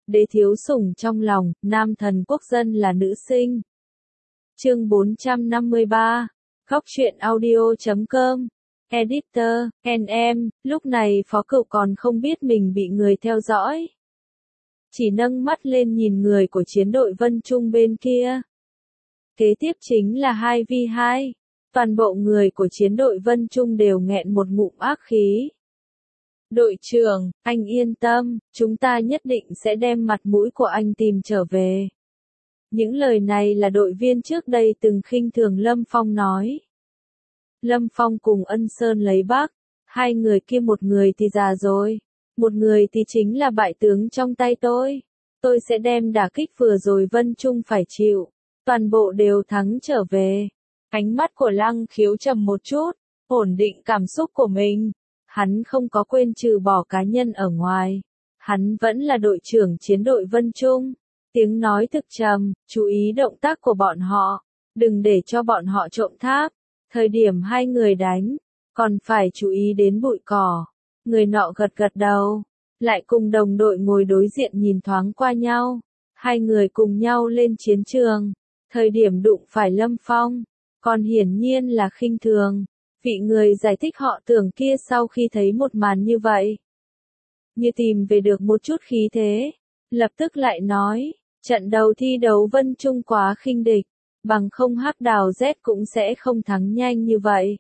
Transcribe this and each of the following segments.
đế thiếu sủng trong lòng, nam thần quốc dân là nữ sinh. Chương 453, Khóc Chuyện Audio.com, Editor, NM, lúc này Phó Cựu còn không biết mình bị người theo dõi. Chỉ nâng mắt lên nhìn người của chiến đội Vân Trung bên kia. Kế tiếp chính là 2v2. Toàn bộ người của chiến đội Vân Trung đều nghẹn một ngụm ác khí. Đội trưởng, anh yên tâm, chúng ta nhất định sẽ đem mặt mũi của anh tìm trở về. Những lời này là đội viên trước đây từng khinh thường Lâm Phong nói. Lâm Phong cùng Ân Sơn lấy Bắc, hai người kia một người thì già rồi, một người thì chính là bại tướng trong tay tôi. Tôi sẽ đem đả kích vừa rồi Vân Trung phải chịu, toàn bộ đều thắng trở về. Ánh mắt của Lăng Khiếu trầm một chút, ổn định cảm xúc của mình. Hắn không có quên trừ bỏ cá nhân ở ngoài. Hắn vẫn là đội trưởng chiến đội Vân Trung. Tiếng nói thực trầm, chú ý động tác của bọn họ. Đừng để cho bọn họ trộm tháp. Thời điểm hai người đánh, còn phải chú ý đến bụi cỏ. Người nọ gật gật đầu, lại cùng đồng đội ngồi đối diện nhìn thoáng qua nhau. Hai người cùng nhau lên chiến trường. Thời điểm đụng phải Lâm Phong, còn hiển nhiên là khinh thường. Vị người giải thích họ tưởng kia sau khi thấy một màn như vậy, như tìm về được một chút khí thế, lập tức lại nói, trận đầu thi đấu Vân Trung quá khinh địch, bằng không Hắc Đào Z cũng sẽ không thắng nhanh như vậy.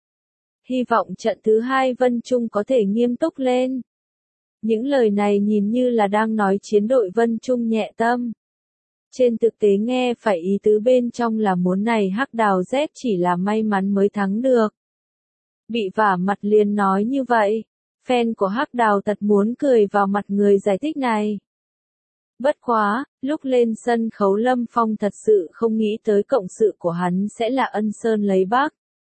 Hy vọng trận thứ hai Vân Trung có thể nghiêm túc lên. Những lời này nhìn như là đang nói chiến đội Vân Trung nhẹ tâm. Trên thực tế nghe phải ý tứ bên trong là muốn này Hắc Đào Z chỉ là may mắn mới thắng được. Bị vả mặt liền nói như vậy, fan của Hắc Đào thật muốn cười vào mặt người giải thích này. Bất quá, lúc lên sân khấu Lâm Phong thật sự không nghĩ tới cộng sự của hắn sẽ là Ân Sơn lấy Bắc.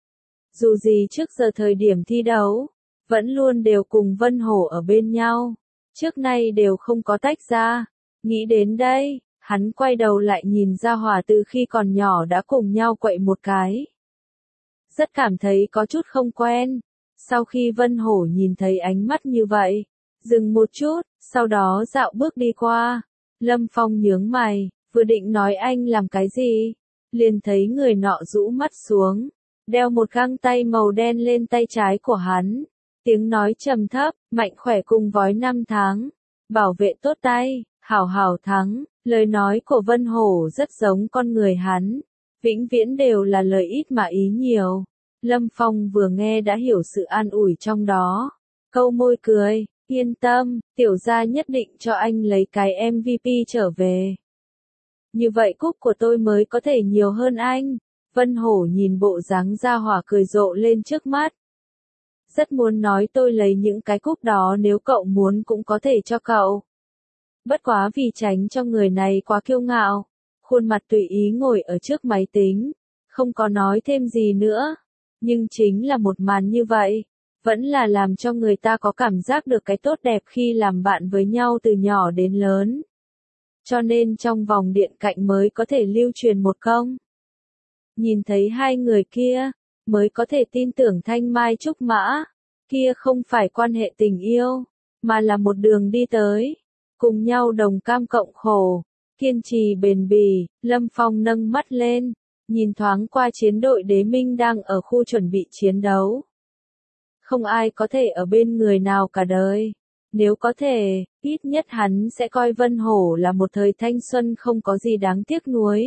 Dù gì trước giờ thời điểm thi đấu, vẫn luôn đều cùng Vân Hổ ở bên nhau, trước nay đều không có tách ra. Nghĩ đến đây, hắn quay đầu lại nhìn Gia Hỏa từ khi còn nhỏ đã cùng nhau quậy một cái. Rất cảm thấy có chút không quen. Sau khi Vân Hổ nhìn thấy ánh mắt như vậy, dừng một chút, sau đó dạo bước đi qua. Lâm Phong nhướng mày, vừa định nói anh làm cái gì, liền thấy người nọ rũ mắt xuống, đeo một găng tay màu đen lên tay trái của hắn. Tiếng nói trầm thấp, mạnh khỏe cùng vói 5 tháng, bảo vệ tốt tay, hảo hảo thắng. Lời nói của Vân Hổ rất giống con người hắn. Vĩnh viễn đều là lời ít mà ý nhiều. Lâm Phong vừa nghe đã hiểu sự an ủi trong đó. Câu môi cười, yên tâm, tiểu gia nhất định cho anh lấy cái MVP trở về. Như vậy cúp của tôi mới có thể nhiều hơn anh. Vân Hổ nhìn bộ dáng Gia Hỏa cười rộ lên trước mắt. Rất muốn nói tôi lấy những cái cúp đó nếu cậu muốn cũng có thể cho cậu. Bất quá vì tránh cho người này quá kiêu ngạo, khuôn mặt tùy ý ngồi ở trước máy tính, không có nói thêm gì nữa. Nhưng chính là một màn như vậy, vẫn là làm cho người ta có cảm giác được cái tốt đẹp khi làm bạn với nhau từ nhỏ đến lớn. Cho nên trong vòng điện cạnh mới có thể lưu truyền một công. Nhìn thấy hai người kia, mới có thể tin tưởng Thanh Mai Trúc Mã, kia không phải quan hệ tình yêu, mà là một đường đi tới. Cùng nhau đồng cam cộng khổ, kiên trì bền bỉ. Lâm Phong nâng mắt lên, nhìn thoáng qua chiến đội Đế Minh đang ở khu chuẩn bị chiến đấu. Không ai có thể ở bên người nào cả đời. Nếu có thể, ít nhất hắn sẽ coi Vân Hổ là một thời thanh xuân không có gì đáng tiếc nuối.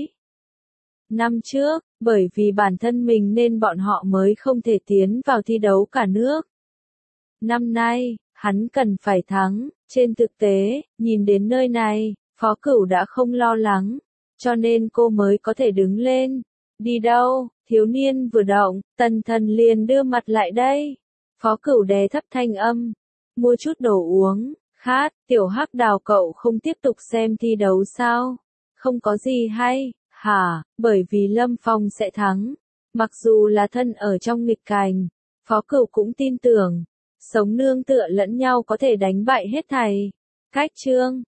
Năm trước, bởi vì bản thân mình nên bọn họ mới không thể tiến vào thi đấu cả nước. Năm nay, hắn cần phải thắng. Trên thực tế, nhìn đến nơi này, Phó Cửu đã không lo lắng, cho nên cô mới có thể đứng lên. Đi đâu? Thiếu niên vừa động, Tần Thần liền đưa mặt lại đây. Phó Cửu đè thấp thanh âm, mua chút đồ uống, khát. Tiểu Hắc Đào cậu không tiếp tục xem thi đấu sao? Không có gì hay, hả? Bởi vì Lâm Phong sẽ thắng. Mặc dù là thân ở trong nghịch cảnh, Phó Cửu cũng tin tưởng. Sống nương tựa lẫn nhau có thể đánh bại hết thảy. Cách chương